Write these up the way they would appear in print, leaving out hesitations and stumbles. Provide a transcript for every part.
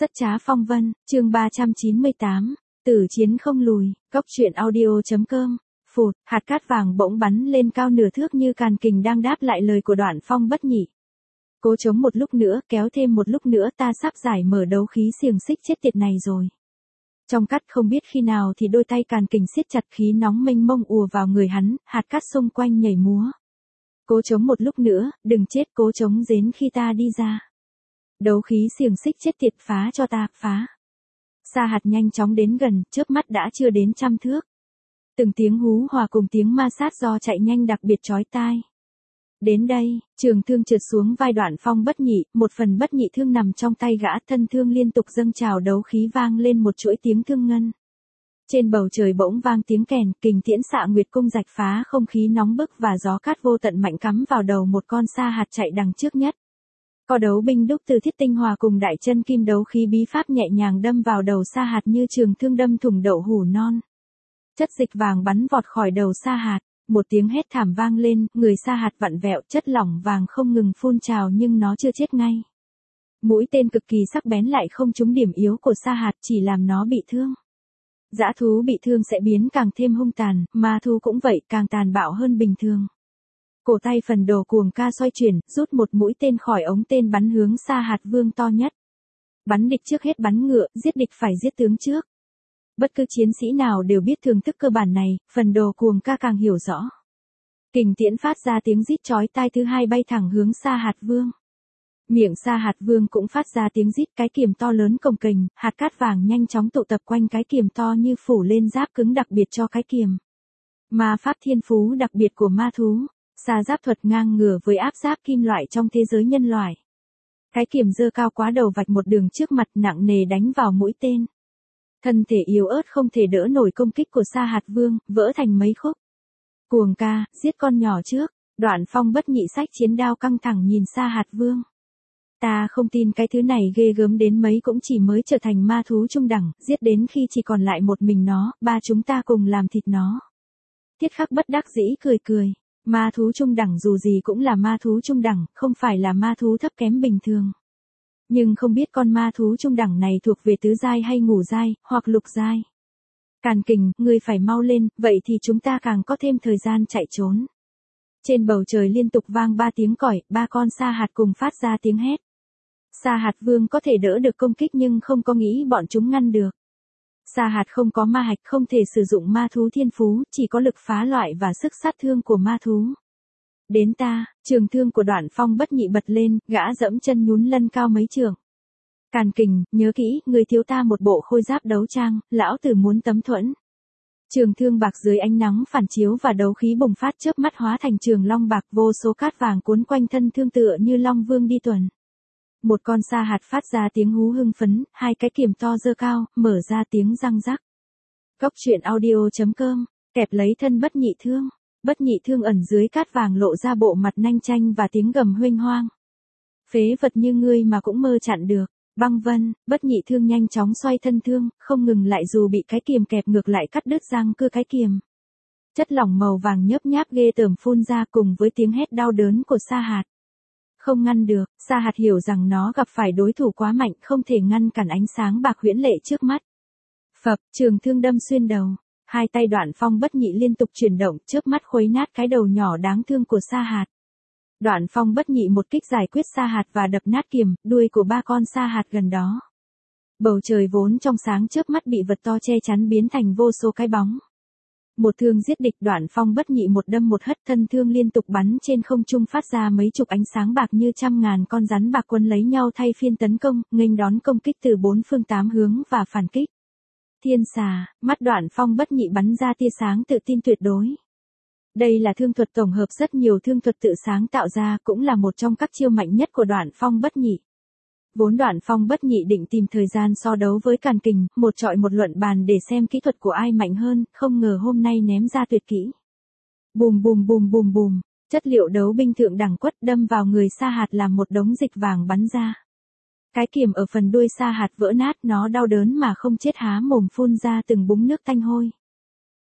Rất trá phong vân, chương 398, tử chiến không lùi, góc truyện audio.com, phụt, hạt cát vàng bỗng bắn lên cao nửa thước như càn kình đang đáp lại lời của Đoạn Phong bất nhị. Cố chống một lúc nữa, kéo thêm một lúc nữa ta sắp giải mở đấu khí xiềng xích chết tiệt này rồi. Trong cát không biết khi nào thì đôi tay càn kình siết chặt khí nóng mênh mông ùa vào người hắn, hạt cát xung quanh nhảy múa. Cố chống một lúc nữa, đừng chết, cố chống đến khi ta đi ra. Đấu khí xiềng xích chết tiệt, phá cho ta, phá. Sa hạt nhanh chóng đến gần, chớp mắt đã chưa đến 100 thước. Từng tiếng hú hòa cùng tiếng ma sát do chạy nhanh đặc biệt chói tai. Đến đây, trường thương trượt xuống vai Đoạn Phong bất nhị, một phần bất nhị thương nằm trong tay gã, thân thương liên tục dâng trào, đấu khí vang lên một chuỗi tiếng thương ngân. Trên bầu trời bỗng vang tiếng kèn, kình tiễn xạ nguyệt cung rạch phá không khí nóng bức và gió cát vô tận mạnh cắm vào đầu một con sa hạt chạy đằng trước nhất. Co đấu binh đúc từ thiết tinh hòa cùng đại chân kim đấu khí bí pháp nhẹ nhàng đâm vào đầu sa hạt như trường thương đâm thủng đậu hủ non. Chất dịch vàng bắn vọt khỏi đầu sa hạt, một tiếng hét thảm vang lên, người sa hạt vặn vẹo, chất lỏng vàng không ngừng phun trào nhưng nó chưa chết ngay. Mũi tên cực kỳ sắc bén lại không trúng điểm yếu của sa hạt, chỉ làm nó bị thương. Dã thú bị thương sẽ biến càng thêm hung tàn, ma thú cũng vậy, càng tàn bạo hơn bình thường. Cổ tay phần đồ cuồng ca xoay chuyển, rút một mũi tên khỏi ống tên bắn hướng Sa Hạt Vương to nhất. Bắn địch trước hết bắn ngựa, giết địch phải giết tướng trước. Bất cứ chiến sĩ nào đều biết thưởng thức cơ bản này, phần đồ cuồng ca càng hiểu rõ. Kình tiễn phát ra tiếng rít chói tai thứ hai bay thẳng hướng Sa Hạt Vương. Miệng Sa Hạt Vương cũng phát ra tiếng rít, cái kiềm to lớn cồng kềnh, hạt cát vàng nhanh chóng tụ tập quanh cái kiềm to như phủ lên giáp cứng đặc biệt cho cái kiềm. Ma pháp thiên phú đặc biệt của ma thú. Sa giáp thuật ngang ngửa với áp giáp kim loại trong thế giới nhân loại. Cái kiềm dơ cao quá đầu vạch một đường trước mặt nặng nề đánh vào mũi tên. Thân thể yếu ớt không thể đỡ nổi công kích của Sa Hạt Vương, vỡ thành mấy khúc. Cuồng ca, giết con nhỏ trước, Đoạn Phong bất nhị sách chiến đao căng thẳng nhìn Sa Hạt Vương. Ta không tin cái thứ này ghê gớm đến mấy cũng chỉ mới trở thành ma thú trung đẳng, giết đến khi chỉ còn lại một mình nó, ba chúng ta cùng làm thịt nó. Tiết Khắc bất đắc dĩ cười cười. Ma thú trung đẳng dù gì cũng là ma thú trung đẳng, không phải là ma thú thấp kém bình thường. Nhưng không biết con ma thú trung đẳng này thuộc về tứ giai hay ngũ giai, hoặc lục giai. Càn kình, ngươi phải mau lên, vậy thì chúng ta càng có thêm thời gian chạy trốn. Trên bầu trời liên tục vang 3 tiếng còi, 3 con sa hạt cùng phát ra tiếng hét. Sa hạt vương có thể đỡ được công kích nhưng không có nghĩ bọn chúng ngăn được. Sa hạt không có ma hạch, không thể sử dụng ma thú thiên phú, chỉ có lực phá loại và sức sát thương của ma thú. Đến ta, trường thương của Đoạn Phong bất nhị bật lên, gã dẫm chân nhún lân cao mấy trường. Càn kình, nhớ kỹ, người thiếu ta một bộ khôi giáp đấu trang, lão tử muốn tấm thuẫn. Trường thương bạc dưới ánh nắng phản chiếu và đấu khí bùng phát chớp mắt hóa thành trường long bạc, vô số cát vàng cuốn quanh thân thương tựa như long vương đi tuần. Một con sa hạt phát ra tiếng hú hưng phấn, hai cái kiềm to dơ cao, mở ra tiếng răng rắc. Góc truyện audio.com, kẹp lấy thân bất nhị thương. Bất nhị thương ẩn dưới cát vàng lộ ra bộ mặt nanh chanh và tiếng gầm huênh hoang. Phế vật như ngươi mà cũng mơ chặn được. Băng vân, bất nhị thương nhanh chóng xoay thân thương, không ngừng lại dù bị cái kiềm kẹp ngược lại cắt đứt răng cưa cái kiềm. Chất lỏng màu vàng nhớp nháp ghê tởm phun ra cùng với tiếng hét đau đớn của sa hạt. Không ngăn được, Sa hạt hiểu rằng nó gặp phải đối thủ quá mạnh, không thể ngăn cản ánh sáng bạc huyễn lệ trước mắt. Phập, trường thương đâm xuyên đầu, hai tay Đoạn Phong bất nhị liên tục chuyển động, chớp mắt khuấy nát cái đầu nhỏ đáng thương của sa hạt. Đoạn Phong bất nhị một kích giải quyết sa hạt và đập nát kiềm, đuôi của 3 con sa hạt gần đó. Bầu trời vốn trong sáng chớp mắt bị vật to che chắn biến thành vô số cái bóng. Một thương giết địch, Đoạn Phong bất nhị một đâm một hất, thân thương liên tục bắn trên không trung phát ra mấy chục ánh sáng bạc như trăm ngàn con rắn bạc quấn lấy nhau thay phiên tấn công, nghênh đón công kích từ 4 phương 8 hướng và phản kích. Thiên xà, mắt Đoạn Phong bất nhị bắn ra tia sáng tự tin tuyệt đối. Đây là thương thuật tổng hợp rất nhiều thương thuật tự sáng tạo ra, cũng là một trong các chiêu mạnh nhất của Đoạn Phong bất nhị. Vốn Đoạn Phong bất nhị định tìm thời gian so đấu với Càn Kình, một trọi một luận bàn để xem kỹ thuật của ai mạnh hơn, không ngờ hôm nay ném ra tuyệt kỹ. Bùm bùm bùm bùm bùm, chất liệu đấu binh thượng đẳng quất đâm vào người sa hạt làm một đống dịch vàng bắn ra. Cái kiềm ở phần đuôi sa hạt vỡ nát, nó đau đớn mà không chết há mồm phun ra từng búng nước tanh hôi.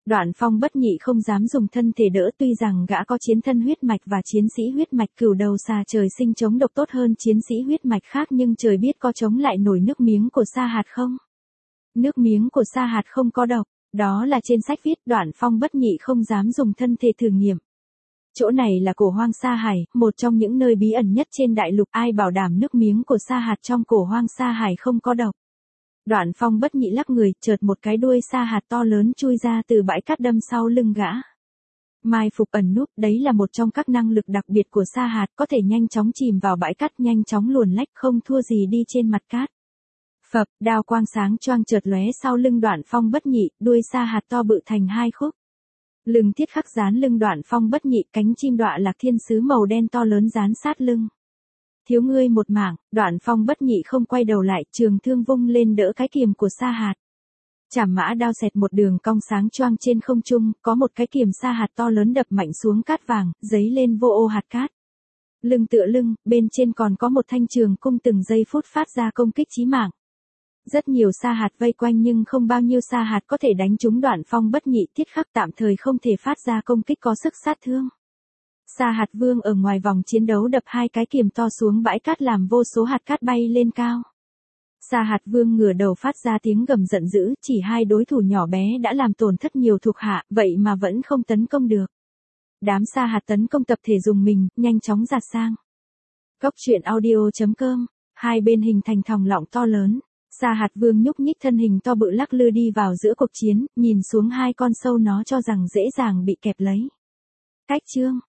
Đoạn Phong bất nhị không dám dùng thân thể đỡ, tuy rằng gã có chiến thân huyết mạch và chiến sĩ huyết mạch cửu đầu xà trời sinh chống độc tốt hơn chiến sĩ huyết mạch khác, nhưng trời biết có chống lại nổi nước miếng của Sa Hạt không? Nước miếng của Sa Hạt không có độc, đó là trên sách viết. Đoạn Phong bất nhị không dám dùng thân thể thử nghiệm. Chỗ này là cổ hoang Sa Hải, một trong những nơi bí ẩn nhất trên đại lục, ai bảo đảm nước miếng của Sa Hạt trong cổ hoang Sa Hải không có độc. Đoạn Phong bất nhị lắc người, chợt một cái đuôi Sa Hạt to lớn chui ra từ bãi cát đâm sau lưng gã. Mai phục ẩn núp, đấy là một trong các năng lực đặc biệt của Sa Hạt, có thể nhanh chóng chìm vào bãi cát, nhanh chóng luồn lách, không thua gì đi trên mặt cát. Phập, đao quang sáng choang chợt lóe sau lưng Đoạn Phong bất nhị, đuôi Sa Hạt to bự thành hai khúc. Lưng thiết khắc dán lưng Đoạn Phong bất nhị, cánh chim đọa lạc thiên sứ màu đen to lớn dán sát lưng. Thiếu ngươi một mảng. Đoạn Phong bất nhị không quay đầu lại, trường thương vung lên đỡ cái kiềm của Sa Hạt. Chảm mã đao xẹt một đường cong sáng choang trên không trung, có một cái kiềm Sa Hạt to lớn đập mạnh xuống cát vàng, giấy lên vô ô hạt cát. Lưng tựa lưng, bên trên còn có một thanh trường cung từng giây phút phát ra công kích chí mạng. Rất nhiều Sa Hạt vây quanh nhưng không bao nhiêu Sa Hạt có thể đánh trúng Đoạn Phong bất nhị, thiết khắc tạm thời không thể phát ra công kích có sức sát thương. Sa Hạt Vương ở ngoài vòng chiến đấu đập hai cái kiềm to xuống bãi cát làm vô số hạt cát bay lên cao. Sa Hạt Vương ngửa đầu phát ra tiếng gầm giận dữ, chỉ hai đối thủ nhỏ bé đã làm tổn thất nhiều thuộc hạ, vậy mà vẫn không tấn công được. Đám Sa Hạt tấn công tập thể dùng mình, nhanh chóng giạt sang. Góc truyện audio.com, hai bên hình thành thòng lọng to lớn. Sa Hạt Vương nhúc nhích thân hình to bự lắc lư đi vào giữa cuộc chiến, nhìn xuống hai con sâu nó cho rằng dễ dàng bị kẹp lấy. Cách chương